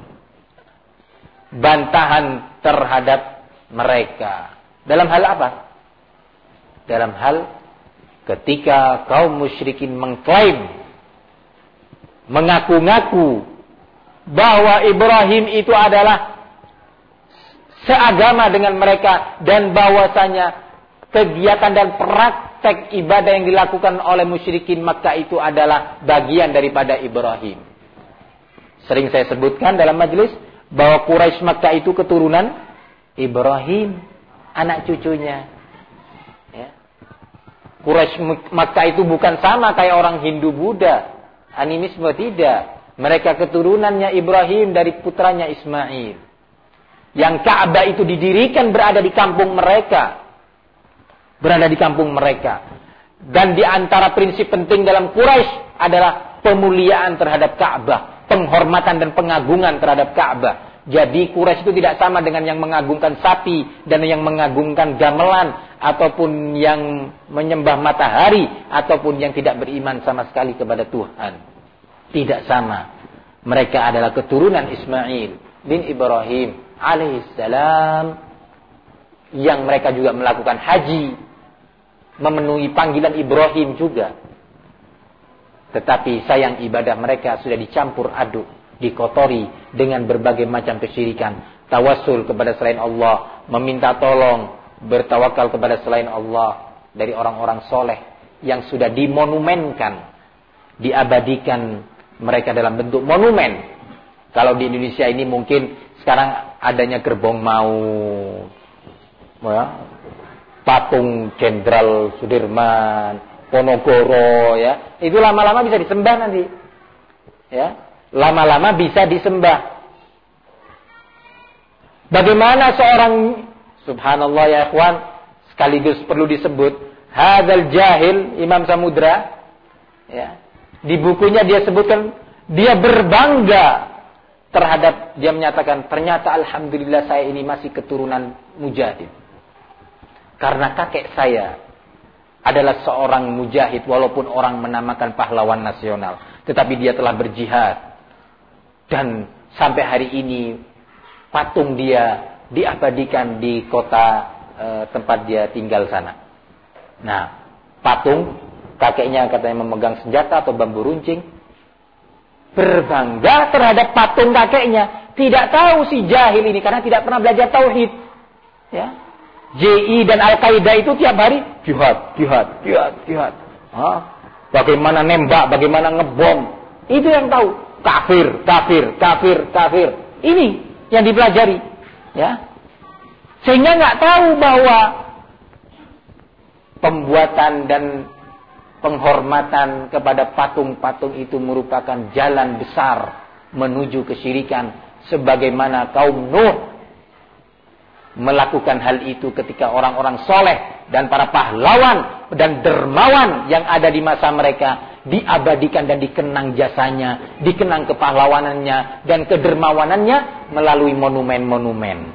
Bantahan terhadap mereka. Dalam hal apa? Dalam hal ketika kaum musyrikin mengklaim, mengaku-ngaku bahwa Ibrahim itu adalah seagama dengan mereka dan bahwasanya kegiatan dan praktek ibadah yang dilakukan oleh musyrikin Makkah itu adalah bagian daripada Ibrahim. Sering saya sebutkan dalam majelis bahwa Quraisy Makkah itu keturunan Ibrahim, anak cucunya. Ya. Quraisy Makkah itu bukan sama kayak orang Hindu Buddha, animisme, tidak. Mereka keturunannya Ibrahim dari putranya Ismail. Yang Ka'bah itu didirikan berada di kampung mereka. Berada di kampung mereka. Dan di antara prinsip penting dalam Quraisy adalah pemuliaan terhadap Ka'bah, penghormatan dan pengagungan terhadap Ka'bah. Jadi Quraisy itu tidak sama dengan yang mengagungkan sapi dan yang mengagungkan gamelan ataupun yang menyembah matahari ataupun yang tidak beriman sama sekali kepada Tuhan. Tidak sama. Mereka adalah keturunan Ismail bin Ibrahim alaihissalam yang mereka juga melakukan haji, memenuhi panggilan Ibrahim juga. Tetapi sayang ibadah mereka sudah dicampur aduk, dikotori dengan berbagai macam kesyirikan, tawassul kepada selain Allah, meminta tolong, bertawakal kepada selain Allah dari orang-orang soleh yang sudah dimonumenkan, diabadikan mereka dalam bentuk monumen. Kalau di Indonesia ini mungkin sekarang adanya gerbong maut, ya, patung Jenderal Sudirman, Ponorogo, ya, itu lama-lama bisa disembah nanti, ya, lama-lama bisa disembah. Bagaimana seorang, subhanallah ya ikhwan, sekaligus perlu disebut hadzal jahil Imam Samudra, ya, di bukunya dia sebutkan dia berbangga terhadap, dia menyatakan ternyata alhamdulillah saya ini masih keturunan mujahid. Karena kakek saya adalah seorang mujahid walaupun orang menamakan pahlawan nasional, tetapi dia telah berjihad. Dan sampai hari ini patung dia diabadikan di kota tempat dia tinggal sana. Nah, patung kakeknya katanya memegang senjata atau bambu runcing. Berbangga terhadap patung kakeknya. Tidak tahu si jahil ini karena tidak pernah belajar tauhid. Ya. JI dan Al-Qaeda itu tiap hari jihad. Bagaimana nembak, bagaimana ngebom. Itu yang tahu. Kafir. Ini yang dipelajari. Ya. Sehingga nggak tahu bahwa pembuatan dan penghormatan kepada patung-patung itu merupakan jalan besar menuju kesyirikan, sebagaimana kaum Nuh melakukan hal itu ketika orang-orang soleh dan para pahlawan dan dermawan yang ada di masa mereka diabadikan dan dikenang jasanya, dikenang kepahlawanannya dan kedermawanannya melalui monumen-monumen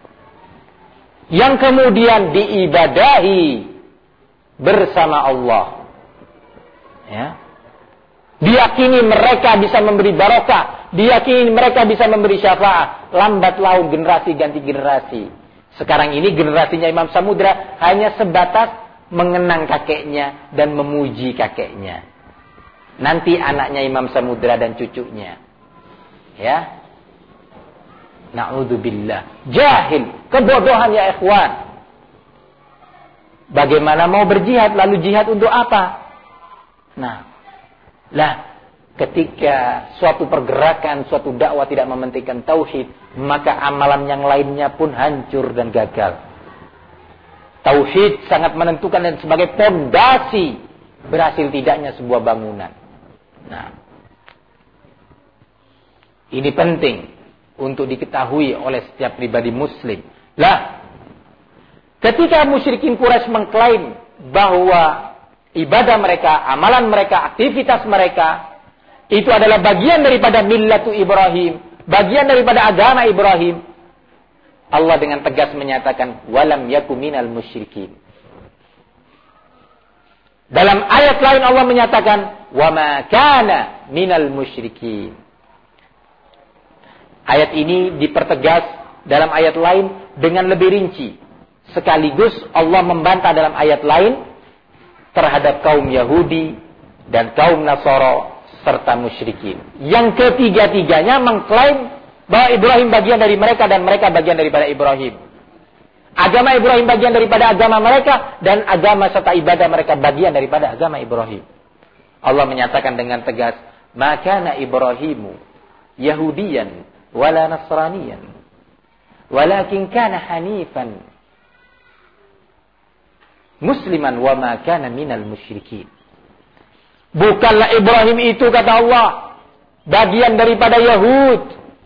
yang kemudian diibadahi bersama Allah. Ya. Diyakini mereka bisa memberi barokah, diyakini mereka bisa memberi syafaat. Lambat laun generasi ganti generasi. Sekarang ini generasinya Imam Samudra hanya sebatas mengenang kakeknya dan memuji kakeknya. Nanti anaknya Imam Samudra dan cucunya. Ya. Na'udzubillah. Jahil. Kebodohan ya ikhwan. Bagaimana mau berjihad lalu jihad untuk apa? Ketika suatu pergerakan, suatu dakwah tidak mementingkan tauhid, maka amalan yang lainnya pun hancur dan gagal. Tauhid sangat menentukan dan sebagai fondasi berhasil tidaknya sebuah bangunan. Ini penting untuk diketahui oleh setiap pribadi muslim. Ketika musyrikin Quraisy mengklaim bahwa ibadah mereka, amalan mereka, aktivitas mereka itu adalah bagian daripada millatu Ibrahim, bagian daripada agama Ibrahim, Allah dengan tegas menyatakan walam yaku minal musyrikin. Dalam ayat lain Allah menyatakan wa ma kana minal musyrikin. Ayat ini dipertegas dalam ayat lain dengan lebih rinci. Sekaligus Allah membantah dalam ayat lain terhadap kaum Yahudi dan kaum Nasara serta musyrikin. Yang ketiga-tiganya mengklaim bahwa Ibrahim bagian dari mereka dan mereka bagian daripada Ibrahim. Agama Ibrahim bagian daripada agama mereka dan agama serta ibadah mereka bagian daripada agama Ibrahim. Allah menyatakan dengan tegas, "Ma kana Ibrahimu Yahudiyan wala Nasraniyan, walakin kana hanifan musliman wa ma kana minal musyrikin." Bukanlah Ibrahim itu, kata Allah, bagian daripada Yahud.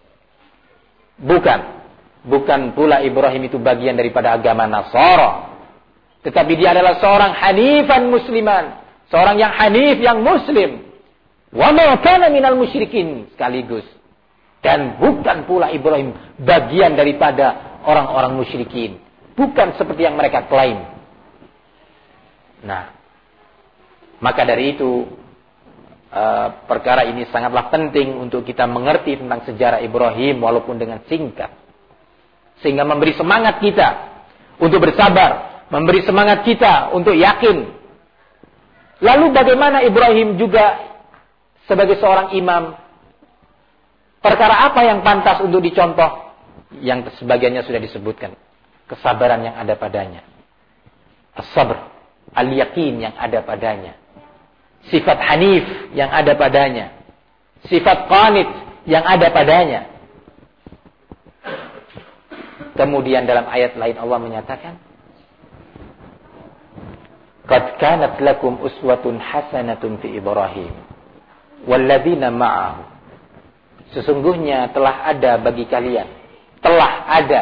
Bukan pula Ibrahim itu bagian daripada agama Nasara. Tetapi dia adalah seorang hanifan musliman. Seorang yang hanif, yang muslim. Wa ma kana minal musyrikin sekaligus. Dan bukan pula Ibrahim bagian daripada orang-orang musyrikin. Bukan seperti yang mereka klaim. Maka dari itu perkara ini sangatlah penting untuk kita mengerti tentang sejarah Ibrahim walaupun dengan singkat. Sehingga memberi semangat kita untuk bersabar, memberi semangat kita untuk yakin. Lalu bagaimana Ibrahim juga sebagai seorang imam, perkara apa yang pantas untuk dicontoh? Yang sebagiannya sudah disebutkan. Kesabaran yang ada padanya. As-sabr. Al-yakin yang ada padanya. Sifat hanif yang ada padanya. Sifat qanit yang ada padanya. Kemudian dalam ayat lain Allah menyatakan, "Qad kanat lakum uswatun hasanatun fi Ibrahim walladzina ma'ahu." Sesungguhnya telah ada bagi kalian, telah ada,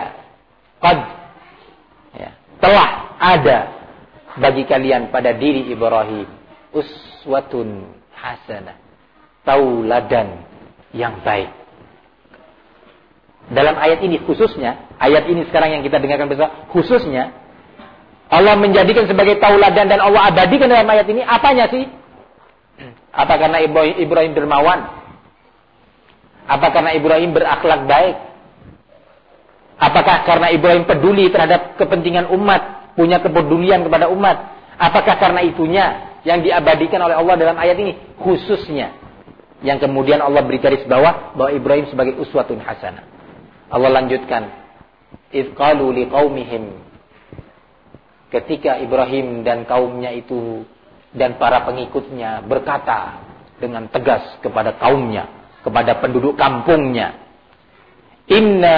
telah ada bagi kalian pada diri Ibrahim uswatun hasanah, tauladan yang baik. Dalam ayat ini khususnya, ayat ini sekarang yang kita dengarkan bersama, khususnya Allah menjadikan sebagai tauladan dan Allah abadikan dalam ayat ini apanya sih? Apa karena Ibrahim dermawan? Apa karena Ibrahim berakhlak baik? Apakah karena Ibrahim peduli terhadap kepentingan umat? Punya kepedulian kepada umat. Apakah karena itunya yang diabadikan oleh Allah dalam ayat ini? Khususnya. Yang kemudian Allah beri garis bawah bahwa Ibrahim sebagai uswatun hasanah. Allah lanjutkan. Idh qalu liqaumihim. Ketika Ibrahim dan kaumnya itu dan para pengikutnya berkata dengan tegas kepada kaumnya, kepada penduduk kampungnya. Inna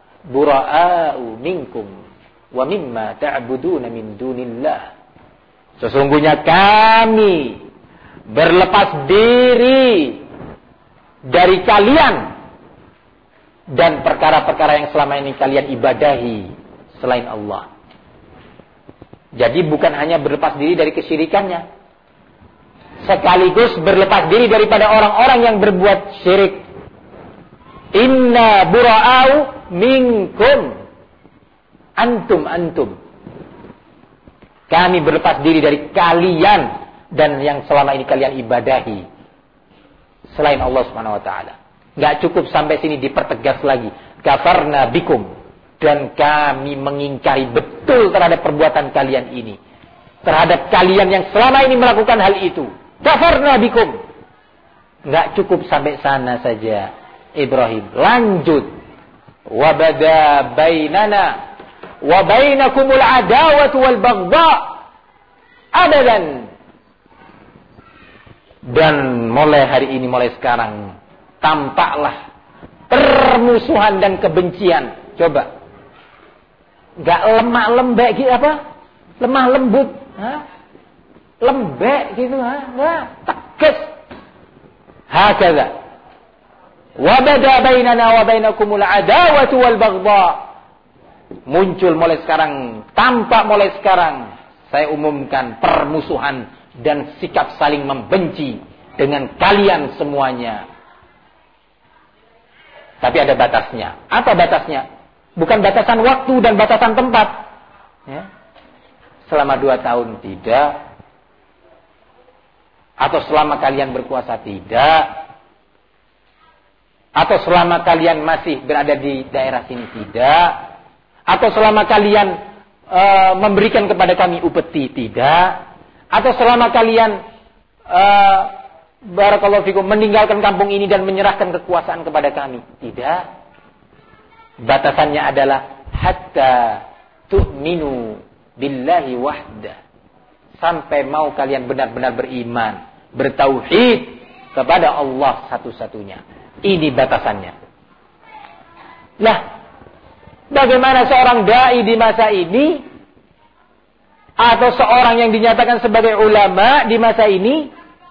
bura'a'u minkum wa mimma ta'buduna min dunillah. Sesungguhnya kami berlepas diri dari kalian dan perkara-perkara yang selama ini kalian ibadahi selain Allah. Jadi bukan hanya berlepas diri dari kesyirikannya, sekaligus berlepas diri daripada orang-orang yang berbuat syirik. Inna bura'au minkum antum. Kami berlepas diri dari kalian dan yang selama ini kalian ibadahi selain Allah Subhanahu wa taala. Enggak cukup sampai sini, dipertegas lagi. Kafarna bikum, dan kami mengingkari betul terhadap perbuatan kalian ini. Terhadap kalian yang selama ini melakukan hal itu. Kafarna bikum. Enggak cukup sampai sana saja. Ibrahim lanjut. Wa bada bainana wa bainakumul adawatu wal baghdha abadan. Dan mulai hari ini, mulai sekarang, tampaklah permusuhan dan kebencian. Coba. Enggak lemah lembek gitu apa? Lemah lembut, lembek gitu, Enggak, tegas. Hakadha. Wa bada bainana wa bainakumul adawatu wal baghdha. Muncul mulai sekarang, tampak mulai sekarang, saya umumkan permusuhan dan sikap saling membenci dengan kalian semuanya. Tapi ada batasnya. Apa batasnya? Bukan batasan waktu dan batasan tempat. Ya. Selama 2 tahun tidak. Atau selama kalian berkuasa tidak. Atau selama kalian masih berada di daerah sini tidak. Atau selama kalian memberikan kepada kami upeti tidak. Atau selama kalian barakallahu fikum meninggalkan kampung ini dan menyerahkan kekuasaan kepada kami. Tidak. Batasannya adalah hatta tu'minu billahi wahda. Sampai mau kalian benar-benar beriman, bertauhid kepada Allah satu-satunya. Ini batasannya. Lah, bagaimana seorang dai di masa ini atau seorang yang dinyatakan sebagai ulama di masa ini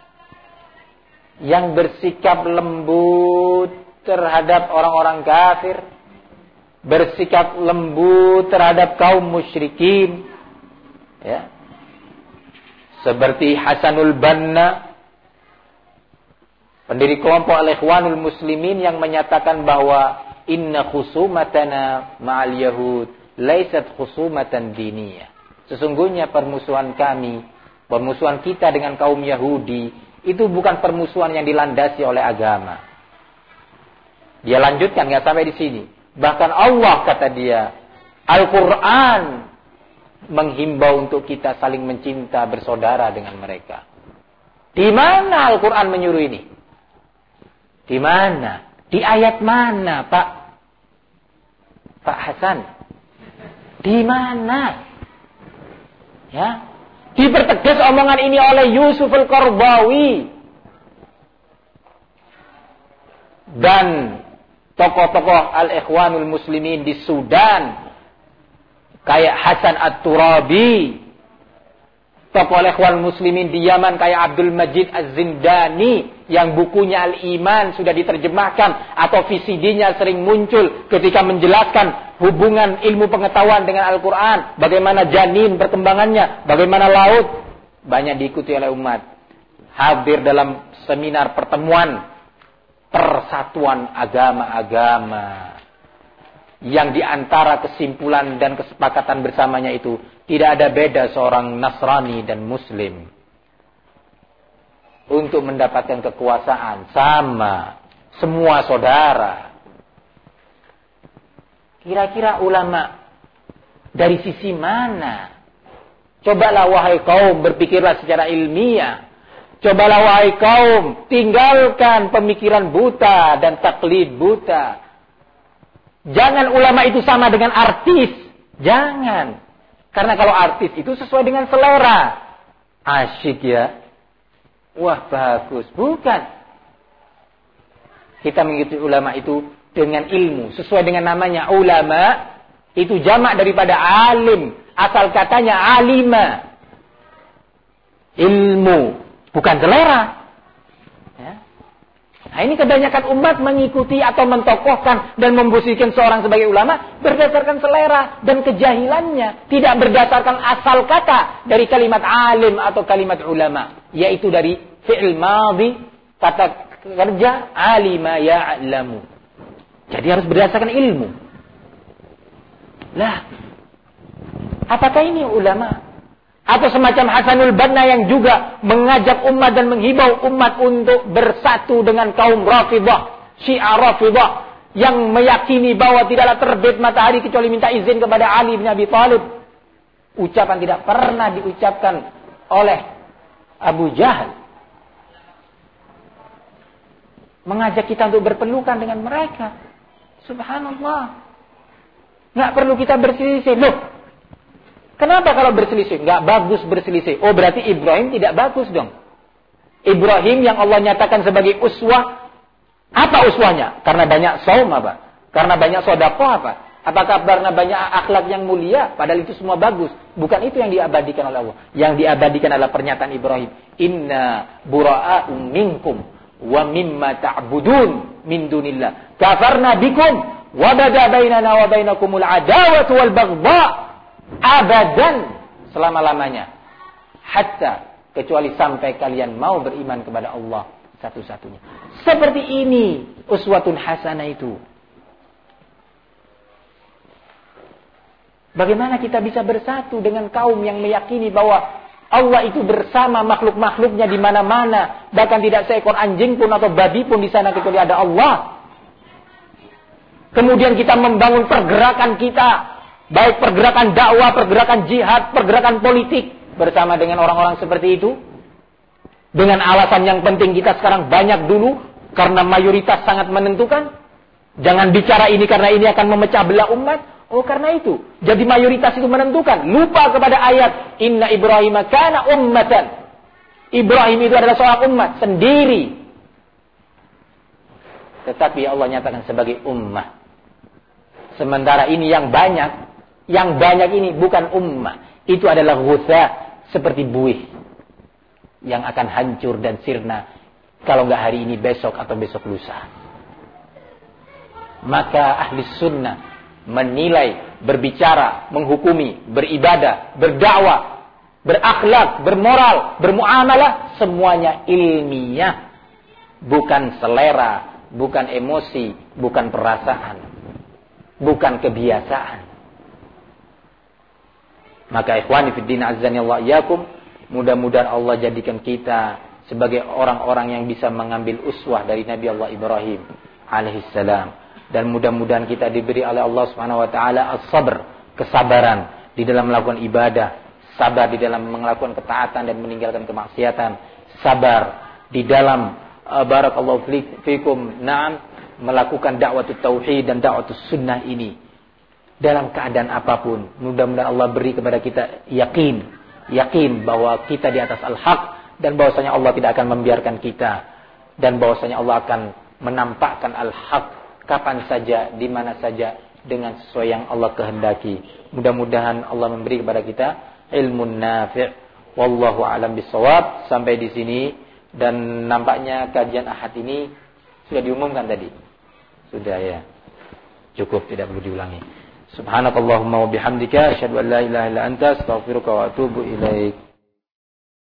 yang bersikap lembut terhadap orang-orang kafir, bersikap lembut terhadap kaum musyrikin, ya, seperti Hasanul Banna, pendiri kelompok Al-Ikhwanul Muslimin, yang menyatakan bahwa inna khusumatana ma'al yahud laisat khusumatan diniyah. Sesungguhnya permusuhan kami, permusuhan kita dengan kaum Yahudi, itu bukan permusuhan yang dilandasi oleh agama. Dia lanjutkan, nggak sampai di sini. Bahkan Allah, kata dia, Al-Quran menghimbau untuk kita saling mencinta, bersaudara dengan mereka. Di mana Al-Quran menyuruh ini? Di mana? Di ayat mana, Pak Hasan? Di mana? Ya, dipertegas omongan ini oleh Yusuf Al-Qaradawi dan tokoh-tokoh Al-Ikhwanul Muslimin di Sudan kayak Hasan At-Turabi, tokoh Al-Ikhwanul Muslimin di Yaman kayak Abdul Majid Az-Zindani yang bukunya Al-Iman sudah diterjemahkan atau VCD-nya sering muncul ketika menjelaskan hubungan ilmu pengetahuan dengan Al-Quran, bagaimana janin perkembangannya, bagaimana laut, banyak diikuti oleh umat. Hadir dalam seminar pertemuan persatuan agama-agama, yang diantara kesimpulan dan kesepakatan bersamanya itu tidak ada beda seorang Nasrani dan Muslim untuk mendapatkan kekuasaan, sama, semua saudara. Kira-kira ulama dari sisi mana? Cobalah wahai kaum, berpikirlah secara ilmiah. Cobalah wahai kaum, tinggalkan pemikiran buta dan taklid buta. Jangan ulama itu sama dengan artis. Jangan. Karena kalau artis itu sesuai dengan selera. Asyik ya. Wah, bagus. Bukan. Kita mengikuti ulama itu dengan ilmu. Sesuai dengan namanya. Ulama itu jamak daripada alim. Asal katanya alima. Ilmu, bukan selera. Ya. Nah, ini kebanyakan umat mengikuti atau mentokohkan dan memposisikan seorang sebagai ulama berdasarkan selera dan kejahilannya, tidak berdasarkan asal kata dari kalimat alim atau kalimat ulama, yaitu dari fi'il madhi, kata kerja alima ya'lamu. Jadi harus berdasarkan ilmu. Lah, apakah ini ulama? Atau semacam Hasanul Banna yang juga mengajak umat dan menghibau umat untuk bersatu dengan kaum Rafidhah, Syiah Rafidhah, yang meyakini bahwa tidaklah terbit matahari kecuali minta izin kepada Ali bin Abi Thalib. Ucapan tidak pernah diucapkan oleh Abu Jahal. Mengajak kita untuk berpelukan dengan mereka. Subhanallah. Nggak perlu kita berselisih. Loh, kenapa kalau berselisih? Nggak bagus berselisih. Oh, berarti Ibrahim tidak bagus dong. Ibrahim yang Allah nyatakan sebagai uswah. Apa uswahnya? Karena banyak saum apa? Karena banyak sedekah apa? Apakah karena banyak akhlak yang mulia? Padahal itu semua bagus. Bukan itu yang diabadikan oleh Allah. Yang diabadikan adalah pernyataan Ibrahim. Inna bura'a'u minkum wa mimma ta'budun min dunillah. Kafarna bikum wa bada bainana wa bainakumul adawatu wal baghdha abadan, selama-lamanya, hatta, kecuali sampai kalian mau beriman kepada Allah satu-satunya. Seperti ini uswatun hasanah itu. Bagaimana kita bisa bersatu dengan kaum yang meyakini bahwa Allah itu bersama makhluk-makhluknya di mana-mana, bahkan tidak seekor anjing pun atau babi pun di sana kecuali ada Allah. Kemudian kita membangun pergerakan kita, baik pergerakan dakwah, pergerakan jihad, pergerakan politik bersama dengan orang-orang seperti itu. Dengan alasan yang penting kita sekarang banyak dulu karena mayoritas sangat menentukan. Jangan bicara ini karena ini akan memecah belah umat. Oh, karena itu. Jadi mayoritas itu menentukan. Lupa kepada ayat Inna Ibrahim kana ummatan. Ibrahim itu adalah seorang umat sendiri. Tetapi Allah nyatakan sebagai ummah. Sementara ini yang banyak ini bukan ummah. Itu adalah ghutha, seperti buih yang akan hancur dan sirna kalau enggak hari ini, besok atau besok lusa. Maka ahli sunnah menilai, berbicara, menghukumi, beribadah, berdakwah, berakhlak, bermoral, bermuamalah, semuanya ilmiah, bukan selera, bukan emosi, bukan perasaan, bukan kebiasaan. Maka ikhwani fiddin azzani Allah iyakum, mudah-mudahan Allah jadikan kita sebagai orang-orang yang bisa mengambil uswah dari Nabi Allah Ibrahim alaihissalam. Dan mudah-mudahan kita diberi oleh Allah Subhanahu wa taala as-sabr, kesabaran di dalam melakukan ibadah, sabar di dalam melakukan ketaatan dan meninggalkan kemaksiatan, sabar di dalam barakallahu fikum melakukan dakwah tauhid dan dakwah sunnah ini dalam keadaan apapun. Mudah-mudahan Allah beri kepada kita yakin bahwa kita di atas al-haq dan bahwasanya Allah tidak akan membiarkan kita, dan bahwasanya Allah akan menampakkan al-haq kapan saja, di mana saja, dengan sesuai yang Allah kehendaki. Mudah-mudahan Allah memberi kepada kita ilmun nafi'. Wallahu a'lam bissawab. Sampai di sini, dan nampaknya kajian Ahad ini sudah diumumkan tadi. Sudah ya. Cukup, tidak perlu diulangi. Subhanakallahumma wa bihamdika asyhadu an la ilaha illa anta astaghfiruka wa atubu ilaik.